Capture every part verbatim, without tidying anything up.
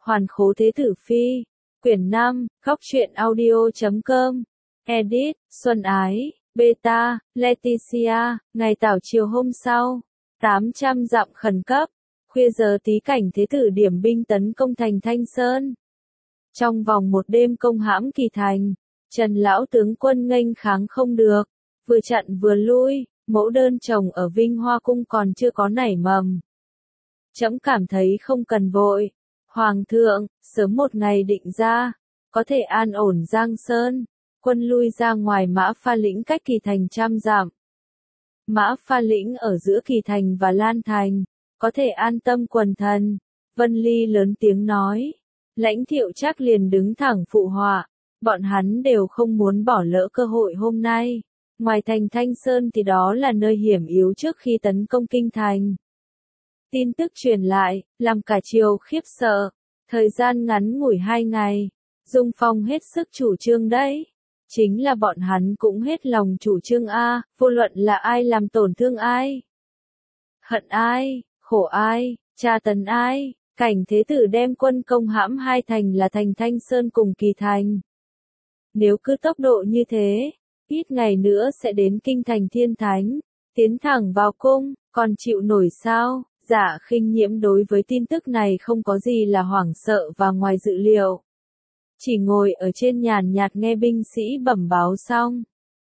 Hoàn Khố Thế Tử Phi. Quyển năm, góc truyện audio chấm com. Edit, Xuân Ái, Beta, Leticia. Ngày tảo chiều hôm sau. tám trăm dặm khẩn cấp. Khuya giờ tí cảnh Thế Tử điểm binh tấn công thành Thanh Sơn. Trong vòng một đêm công hãm Kỳ Thành, Trần lão tướng quân nghênh kháng không được, vừa chặn vừa lui, mẫu đơn trồng ở Vinh Hoa Cung còn chưa có nảy mầm. Trẫm cảm thấy không cần vội, Hoàng thượng, sớm một ngày định ra, có thể an ổn Giang Sơn, quân lui ra ngoài Mã Pha Lĩnh cách Kỳ Thành trăm dặm. Mã Pha Lĩnh ở giữa Kỳ Thành và Lan Thành, có thể an tâm quần thần. Vân Ly lớn tiếng nói. Lãnh Thiệu Trác liền đứng thẳng phụ họa, bọn hắn đều không muốn bỏ lỡ cơ hội hôm nay. Ngoài thành Thanh Sơn thì đó là nơi hiểm yếu trước khi tấn công kinh thành. Tin tức truyền lại, làm cả triều khiếp sợ. Thời gian ngắn ngủi hai ngày, Dung Phong hết sức chủ trương đấy. Chính là bọn hắn cũng hết lòng chủ trương a, vô luận là ai làm tổn thương ai, hận ai, khổ ai, tra tấn ai. Cảnh Thế Tử đem quân công hãm hai thành là thành Thanh Sơn cùng Kỳ Thành. Nếu cứ tốc độ như thế, ít ngày nữa sẽ đến kinh thành Thiên Thánh, tiến thẳng vào cung, còn chịu nổi sao? Dạ Khinh Nhiễm đối với tin tức này không có gì là hoảng sợ và ngoài dự liệu. Chỉ ngồi ở trên nhàn nhạt nghe binh sĩ bẩm báo xong,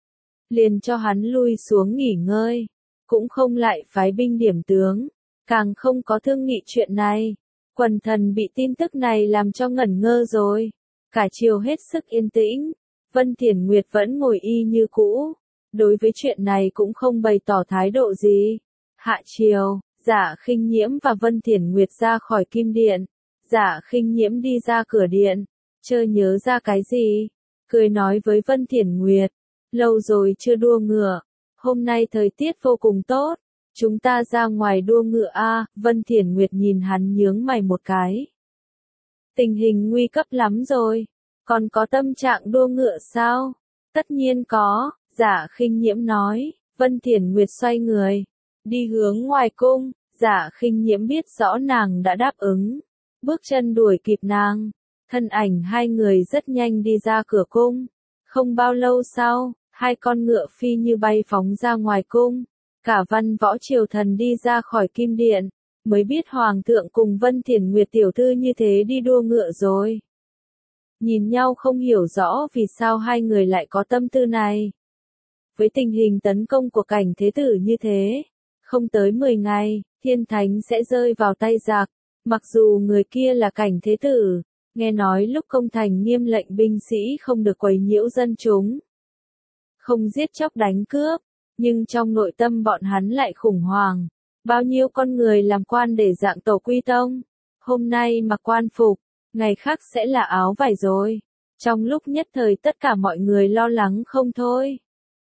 liền cho hắn lui xuống nghỉ ngơi, cũng không lại phái binh điểm tướng, càng không có thương nghị chuyện này. Quần thần bị tin tức này làm cho ngẩn ngơ rồi. Cả triều hết sức yên tĩnh. Vân Thiển Nguyệt vẫn ngồi y như cũ. Đối với chuyện này cũng không bày tỏ thái độ gì. Hạ triều, Dạ Khinh Nhiễm và Vân Thiển Nguyệt ra khỏi Kim Điện. Dạ Khinh Nhiễm đi ra cửa điện. Chợt nhớ ra cái gì. Cười nói với Vân Thiển Nguyệt. Lâu rồi chưa đua ngựa. Hôm nay thời tiết vô cùng tốt. Chúng ta ra ngoài đua ngựa a. Vân Thiển Nguyệt nhìn hắn nhướng mày một cái. Tình hình nguy cấp lắm rồi. Còn có tâm trạng đua ngựa sao? Tất nhiên có, Dạ Khinh Nhiễm nói. Vân Thiển Nguyệt xoay người, đi hướng ngoài cung. Dạ Khinh Nhiễm biết rõ nàng đã đáp ứng. Bước chân đuổi kịp nàng. Thân ảnh hai người rất nhanh đi ra cửa cung. Không bao lâu sau, hai con ngựa phi như bay phóng ra ngoài cung. Cả văn võ triều thần đi ra khỏi Kim Điện, mới biết Hoàng thượng cùng Vân Thiển Nguyệt tiểu thư như thế đi đua ngựa rồi. Nhìn nhau không hiểu rõ vì sao hai người lại có tâm tư này. Với tình hình tấn công của cảnh Thế Tử như thế, không tới mười ngày, Thiên Thánh sẽ rơi vào tay giặc. Mặc dù người kia là cảnh Thế Tử, nghe nói lúc công thành nghiêm lệnh binh sĩ không được quấy nhiễu dân chúng, không giết chóc đánh cướp. Nhưng trong nội tâm bọn hắn lại khủng hoảng. Bao nhiêu con người làm quan để dạng tổ quy tông. Hôm nay mặc quan phục, ngày khác sẽ là áo vải rồi. Trong lúc nhất thời tất cả mọi người lo lắng không thôi.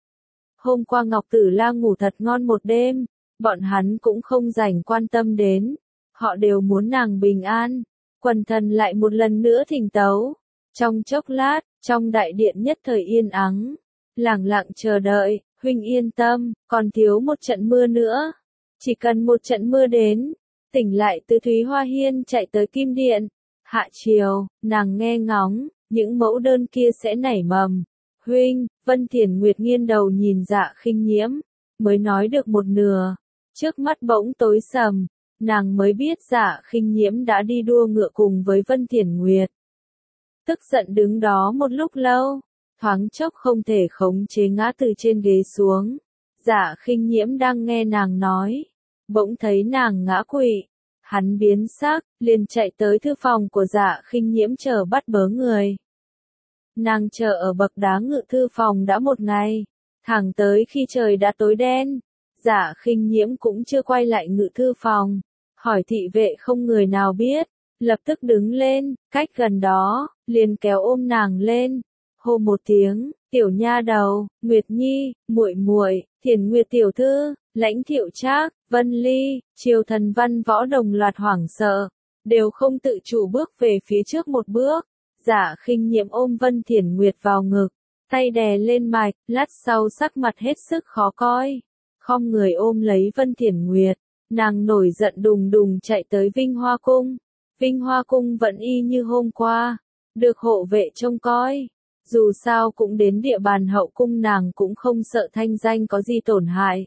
Hôm qua Ngọc Tử La ngủ thật ngon một đêm. Bọn hắn cũng không rảnh quan tâm đến. Họ đều muốn nàng bình an. Quần thần lại một lần nữa thỉnh tấu. Trong chốc lát, trong đại điện nhất thời yên ắng. Lẳng lặng chờ đợi. Huynh yên tâm, còn thiếu một trận mưa nữa. Chỉ cần một trận mưa đến, tỉnh lại từ Thúy Hoa Hiên chạy tới Kim Điện. Hạ triều, nàng nghe ngóng, những mẫu đơn kia sẽ nảy mầm. Huynh, Vân Thiển Nguyệt nghiêng đầu nhìn Dạ Khinh Nhiễm, mới nói được một nửa. Trước mắt bỗng tối sầm, nàng mới biết Dạ Khinh Nhiễm đã đi đua ngựa cùng với Vân Thiển Nguyệt. Tức giận đứng đó một lúc lâu. Thoáng chốc không thể khống chế ngã từ trên ghế xuống. Dạ Khinh Nhiễm đang nghe nàng nói, bỗng thấy nàng ngã quỵ. Hắn biến sắc, liền chạy tới thư phòng của Dạ Khinh Nhiễm chờ bắt bớ người. Nàng chờ ở bậc đá ngự thư phòng đã một ngày, thẳng tới khi trời đã tối đen. Dạ Khinh Nhiễm cũng chưa quay lại ngự thư phòng, hỏi thị vệ không người nào biết, lập tức đứng lên, cách gần đó, liền kéo ôm nàng lên. Hô một tiếng, tiểu nha đầu, Nguyệt Nhi, muội muội, Thiển Nguyệt tiểu thư, Lãnh Thiệu Trác, Vân Ly, triều thần văn võ đồng loạt hoảng sợ, đều không tự chủ bước về phía trước một bước. Dạ Khinh Nhiễm ôm Vân Thiển Nguyệt vào ngực, tay đè lên mạch, lát sau sắc mặt hết sức khó coi, khom người ôm lấy Vân Thiển Nguyệt, nàng nổi giận đùng đùng chạy tới Vinh Hoa Cung. Vinh Hoa Cung vẫn y như hôm qua, được hộ vệ trông coi. Dù sao cũng đến địa bàn hậu cung, nàng cũng không sợ thanh danh có gì tổn hại.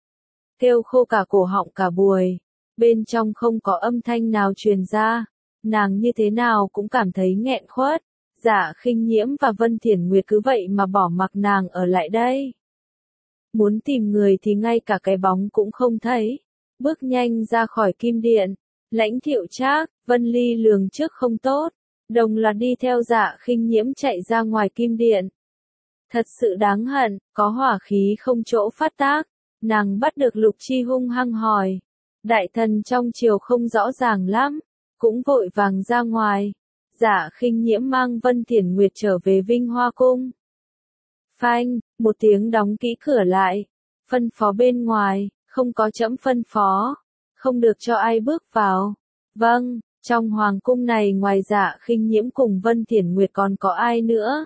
Kêu khô cả cổ họng cả buổi, bên trong không có âm thanh nào truyền ra, nàng như thế nào cũng cảm thấy nghẹn khuất. Dạ Khinh Nhiễm và Vân Thiển Nguyệt cứ vậy mà bỏ mặc nàng ở lại đây. Muốn tìm người thì ngay cả cái bóng cũng không thấy. Bước nhanh ra khỏi kim điện, Lãnh Thiệu Trác, Vân Ly lường trước không tốt, đồng loạt đi theo Dạ Khinh Nhiễm chạy ra ngoài kim điện. Thật sự đáng hận, có hỏa khí không chỗ phát tác. Nàng bắt được Lục Chi hung hăng hỏi. Đại thần trong triều không rõ ràng lắm, cũng vội vàng ra ngoài. Dạ Khinh Nhiễm mang Vân Thiển Nguyệt trở về Vinh Hoa Cung. Phanh, một tiếng đóng kỹ cửa lại. Phân phó bên ngoài, không có trẫm phân phó, không được cho ai bước vào. Vâng, trong hoàng cung này ngoài Dạ Khinh Nhiễm cùng Vân Thiển Nguyệt còn có ai nữa?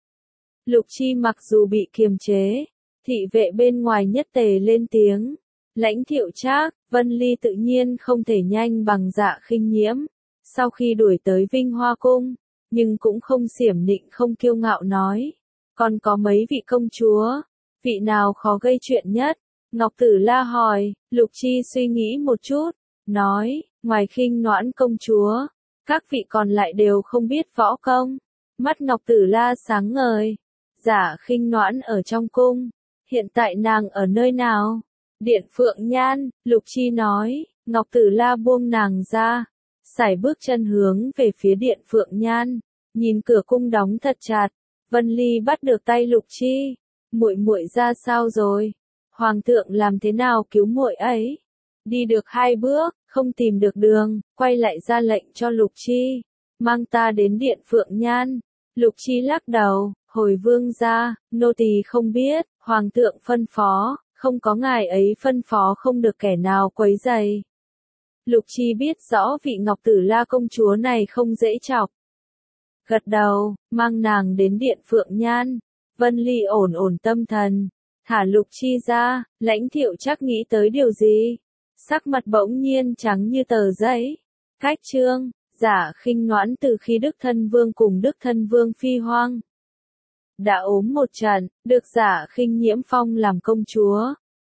Lục Chi mặc dù bị kiềm chế, thị vệ bên ngoài nhất tề lên tiếng. Lãnh Thiệu Trác, Vân Ly tự nhiên không thể nhanh bằng Dạ Khinh Nhiễm. Sau khi đuổi tới Vinh Hoa Cung, nhưng cũng không xiểm nịnh không kiêu ngạo nói. Còn có mấy vị công chúa, vị nào khó gây chuyện nhất? Ngọc Tử La hỏi. Lục Chi suy nghĩ một chút, nói, ngoài Khinh Noãn công chúa, các vị còn lại đều không biết võ công. Mắt Ngọc Tử La sáng ngời. Dạ Khinh Noãn ở trong cung, hiện tại nàng ở nơi nào? Điện Phượng Nhan, Lục Chi nói. Ngọc Tử La buông nàng ra, sải bước chân hướng về phía Điện Phượng Nhan, nhìn cửa cung đóng thật chặt. Vân Ly bắt được tay Lục Chi. Muội muội ra sao rồi? Hoàng thượng làm thế nào cứu muội ấy? Đi được hai bước, không tìm được đường, quay lại ra lệnh cho Lục Chi, mang ta đến Điện Phượng Nhan. Lục Chi lắc đầu, hồi vương gia, nô tỳ không biết, hoàng thượng phân phó, không có ngài ấy phân phó không được kẻ nào quấy rầy. Lục Chi biết rõ vị Ngọc Tử La công chúa này không dễ chọc. Gật đầu, mang nàng đến Điện Phượng Nhan. Vân Ly ổn ổn tâm thần, thả Lục Chi ra. Lãnh Thiệu Trác nghĩ tới điều gì, sắc mặt bỗng nhiên trắng như tờ giấy. Cách chương, Dạ Khinh Noãn từ khi Đức Thân Vương cùng Đức Thân Vương phi hoang đã ốm một trận, được Dạ Khinh Nhiễm phong làm công chúa.